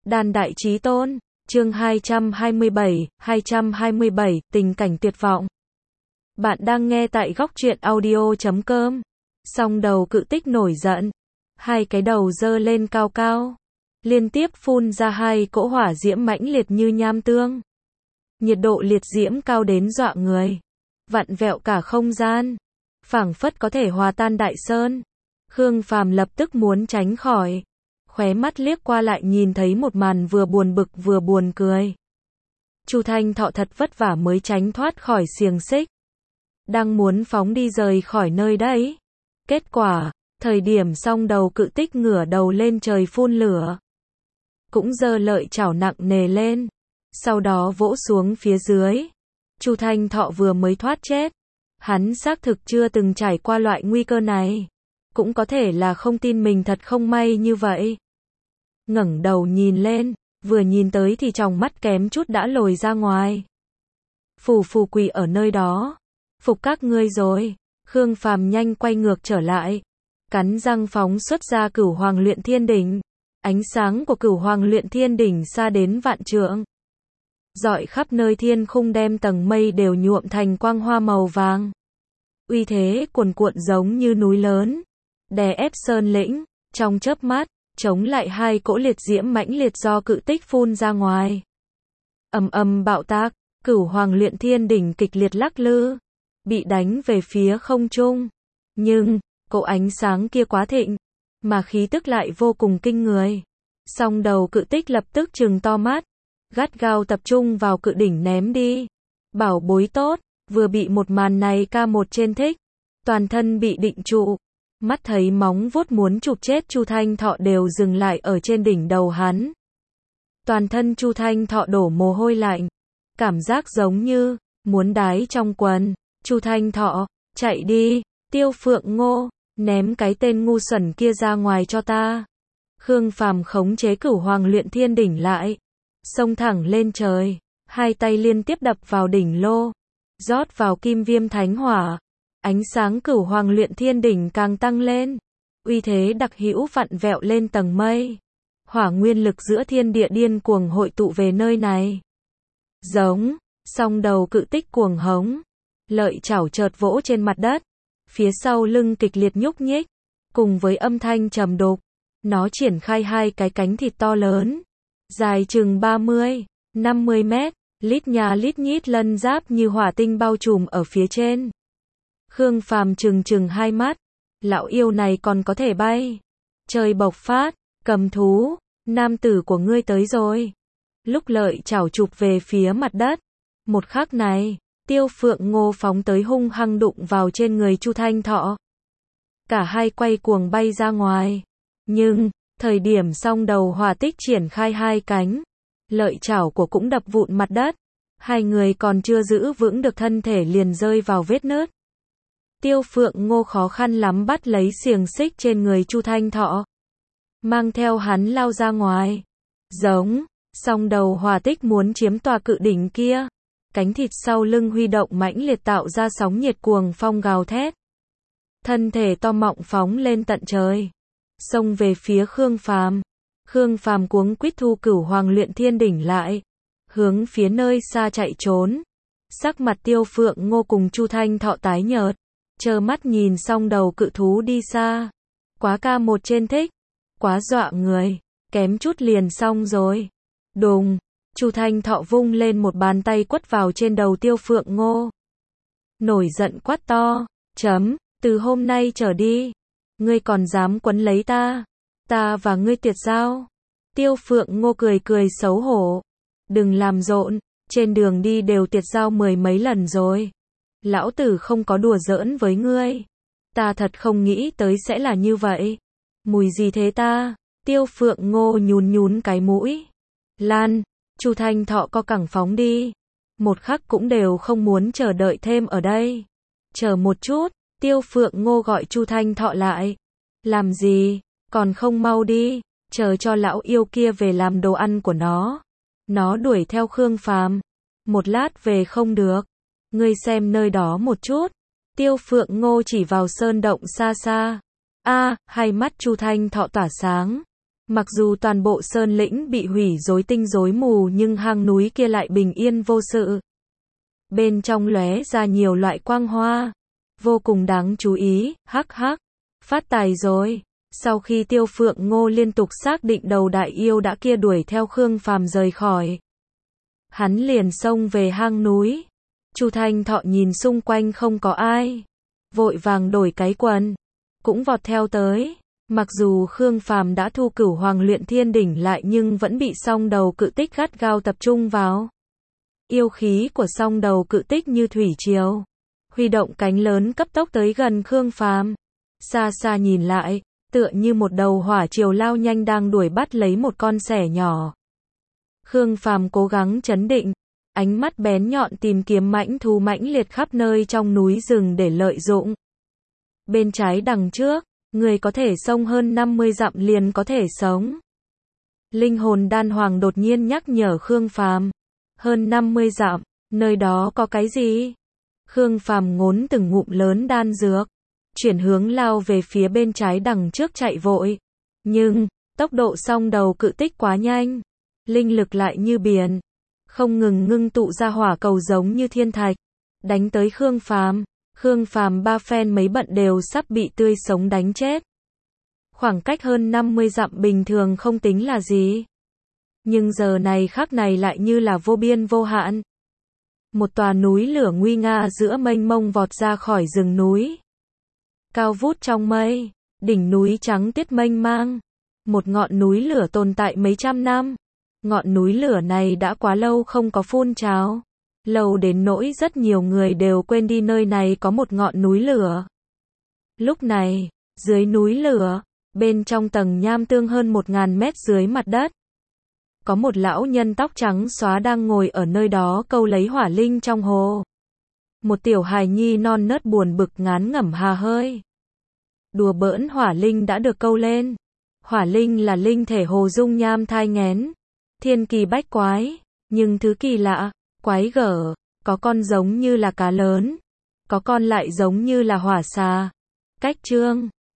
Đan Đại Chí Tôn, chương 227, tình cảnh tuyệt vọng. Bạn đang nghe tại góc truyện audio.com. Song đầu cự tích nổi giận, hai cái đầu giơ lên cao cao, liên tiếp phun ra hai cỗ hỏa diễm mãnh liệt như nham tương. Nhiệt độ liệt diễm cao đến dọa người, vặn vẹo cả không gian, phảng phất có thể hòa tan đại sơn. Khương Phàm lập tức muốn tránh khỏi, khóe mắt liếc qua lại nhìn thấy một màn vừa buồn bực vừa buồn cười. Chu Thanh Thọ thật vất vả mới tránh thoát khỏi xiềng xích, đang muốn phóng đi rời khỏi nơi đấy. Kết quả, thời điểm song đầu cự tích ngửa đầu lên trời phun lửa, cũng giơ lợi chảo nặng nề lên, sau đó vỗ xuống phía dưới. Chu Thanh Thọ vừa mới thoát chết, hắn xác thực chưa từng trải qua loại nguy cơ này, cũng có thể là không tin mình thật không may như vậy. Ngẩng đầu nhìn lên, vừa nhìn tới thì tròng mắt kém chút đã lồi ra ngoài. Phù phù quỳ ở nơi đó, phục các ngươi rồi. Khương Phàm nhanh quay ngược trở lại, cắn răng phóng xuất ra Cửu Hoàng Luyện Thiên Đỉnh. Ánh sáng của Cửu Hoàng Luyện Thiên Đỉnh xa đến vạn trượng, rọi khắp nơi thiên khung, đem tầng mây đều nhuộm thành quang hoa màu vàng. Uy thế cuồn cuộn giống như núi lớn, đè ép sơn lĩnh, trong chớp mắt chống lại hai cỗ liệt diễm mãnh liệt do cự tích phun ra ngoài. Ầm ầm bạo tạc, Cửu Hoàng Luyện Thiên Đỉnh kịch liệt lắc lư, bị đánh về phía không trung. Nhưng cỗ ánh sáng kia quá thịnh, mà khí tức lại vô cùng kinh người. Song đầu cự tích lập tức trừng to mắt, gắt gao tập trung vào cự đỉnh ném đi. Bảo bối tốt, vừa bị một màn này ca một trên thích, toàn thân bị định trụ. Mắt thấy móng vuốt muốn chụp chết Chu Thanh Thọ đều dừng lại ở trên đỉnh đầu hắn. Toàn thân Chu Thanh Thọ đổ mồ hôi lạnh, cảm giác giống như muốn đái trong quần. Chu Thanh Thọ, chạy đi, Tiêu Phượng Ngô, ném cái tên ngu xuẩn kia ra ngoài cho ta. Khương Phàm khống chế Cửu Hoàng Luyện Thiên Đỉnh lại, xông thẳng lên trời, hai tay liên tiếp đập vào đỉnh lô, rót vào kim viêm thánh hỏa. Ánh sáng Cửu Hoàng Luyện Thiên Đỉnh càng tăng lên, uy thế đặc hữu vặn vẹo lên tầng mây. Hỏa nguyên lực giữa thiên địa điên cuồng hội tụ về nơi này. Giống, song đầu cự tích cuồng hống, lợi chảo chợt vỗ trên mặt đất, phía sau lưng kịch liệt nhúc nhích, cùng với âm thanh trầm đục, nó triển khai hai cái cánh thịt to lớn, dài chừng 30-50 mét, lít nhà lít nhít lân giáp như hỏa tinh bao trùm ở phía trên. Khương Phàm trừng hai mắt, lão yêu này còn có thể bay. Trời bộc phát, cầm thú, nam tử của ngươi tới rồi. Lúc lợi chảo chụp về phía mặt đất, một khắc này, Tiêu Phượng Ngô phóng tới hung hăng đụng vào trên người Chu Thanh Thọ. Cả hai quay cuồng bay ra ngoài. Nhưng, thời điểm song đầu hỏa tích triển khai hai cánh, lợi chảo của cũng đập vụn mặt đất. Hai người còn chưa giữ vững được thân thể liền rơi vào vết nứt. Tiêu Phượng Ngô khó khăn lắm bắt lấy xiềng xích trên người Chu Thanh Thọ, mang theo hắn lao ra ngoài. Giống, song đầu hỏa tích muốn chiếm tòa cự đỉnh kia. Cánh thịt sau lưng huy động mãnh liệt tạo ra sóng nhiệt cuồng phong gào thét. Thân thể to mọng phóng lên tận trời, xông về phía Khương Phàm. Khương Phàm cuống quýt thu Cửu Hoàng Luyện Thiên Đỉnh lại, hướng phía nơi xa chạy trốn. Sắc mặt Tiêu Phượng Ngô cùng Chu Thanh Thọ tái nhợt, trơ mắt nhìn song đầu cự thú đi xa. Quá ca một trên thích, quá dọa người, kém chút liền xong rồi. Đùng, Chu Thanh Thọ vung lên một bàn tay quất vào trên đầu Tiêu Phượng Ngô. Nổi giận quát to, từ hôm nay trở đi, ngươi còn dám quấn lấy ta, ta và ngươi tuyệt giao. Tiêu Phượng Ngô cười xấu hổ, đừng làm rộn, trên đường đi đều tuyệt giao mười mấy lần rồi. Lão tử không có đùa giỡn với ngươi. Ta thật không nghĩ tới sẽ là như vậy. Mùi gì thế ta? Tiêu Phượng Ngô nhún cái mũi. Lan, Chu Thanh Thọ co cẳng phóng đi. Một khắc cũng đều không muốn chờ đợi thêm ở đây. Chờ một chút, Tiêu Phượng Ngô gọi Chu Thanh Thọ lại. Làm gì, còn không mau đi, chờ cho lão yêu kia về làm đồ ăn của nó. Nó đuổi theo Khương Phàm. Một lát về không được. Ngươi xem nơi đó một chút. Tiêu Phượng Ngô chỉ vào sơn động xa xa. Hai mắt Chu Thanh Thọ tỏa sáng. Mặc dù toàn bộ sơn lĩnh bị hủy rối tinh rối mù nhưng hang núi kia lại bình yên vô sự. Bên trong lóe ra nhiều loại quang hoa, vô cùng đáng chú ý, hắc hắc, phát tài rồi. Sau khi Tiêu Phượng Ngô liên tục xác định đầu đại yêu đã kia đuổi theo Khương Phàm rời khỏi, hắn liền xông về hang núi. Chu Thanh Thọ nhìn xung quanh không có ai, vội vàng đổi cái quần, cũng vọt theo tới. Mặc dù Khương Phàm đã thu Cửu Hoàng Luyện Thiên Đỉnh lại nhưng vẫn bị song đầu cự tích gắt gao tập trung vào. Yêu khí của song đầu cự tích như thủy triều, huy động cánh lớn cấp tốc tới gần Khương Phàm. Xa xa nhìn lại, tựa như một đầu hỏa triều lao nhanh đang đuổi bắt lấy một con sẻ nhỏ. Khương Phàm cố gắng trấn định, ánh mắt bén nhọn tìm kiếm mãnh thú mãnh liệt khắp nơi trong núi rừng để lợi dụng. Bên trái đằng trước, người có thể xông hơn 50 dặm liền có thể sống. Linh hồn đan hoàng đột nhiên nhắc nhở Khương Phàm. Hơn 50 dặm, nơi đó có cái gì? Khương Phàm ngốn từng ngụm lớn đan dược, chuyển hướng lao về phía bên trái đằng trước chạy vội. Nhưng, tốc độ song đầu cự tích quá nhanh, linh lực lại như biển, không ngừng ngưng tụ ra hỏa cầu giống như thiên thạch, đánh tới Khương Phàm. Khương Phàm ba phen mấy bận đều sắp bị tươi sống đánh chết. Khoảng cách hơn 50 dặm bình thường không tính là gì, nhưng giờ này khắc này lại như là vô biên vô hạn. Một tòa núi lửa nguy nga giữa mênh mông vọt ra khỏi rừng núi, cao vút trong mây, đỉnh núi trắng tiết mênh mang. Một ngọn núi lửa tồn tại mấy trăm năm. Ngọn núi lửa này đã quá lâu không có phun trào, lâu đến nỗi rất nhiều người đều quên đi nơi này có một ngọn núi lửa. Lúc này, dưới núi lửa, bên trong tầng nham tương hơn 1000 mét dưới mặt đất, có một lão nhân tóc trắng xóa đang ngồi ở nơi đó câu lấy hỏa linh trong hồ. Một tiểu hài nhi non nớt buồn bực ngán ngẩm hà hơi. Đùa bỡn hỏa linh đã được câu lên. Hỏa linh là linh thể hồ dung nham thai nghén, thiên kỳ bách quái, nhưng thứ kỳ lạ, quái gở, có con giống như là cá lớn, có con lại giống như là hỏa xà. Cách chương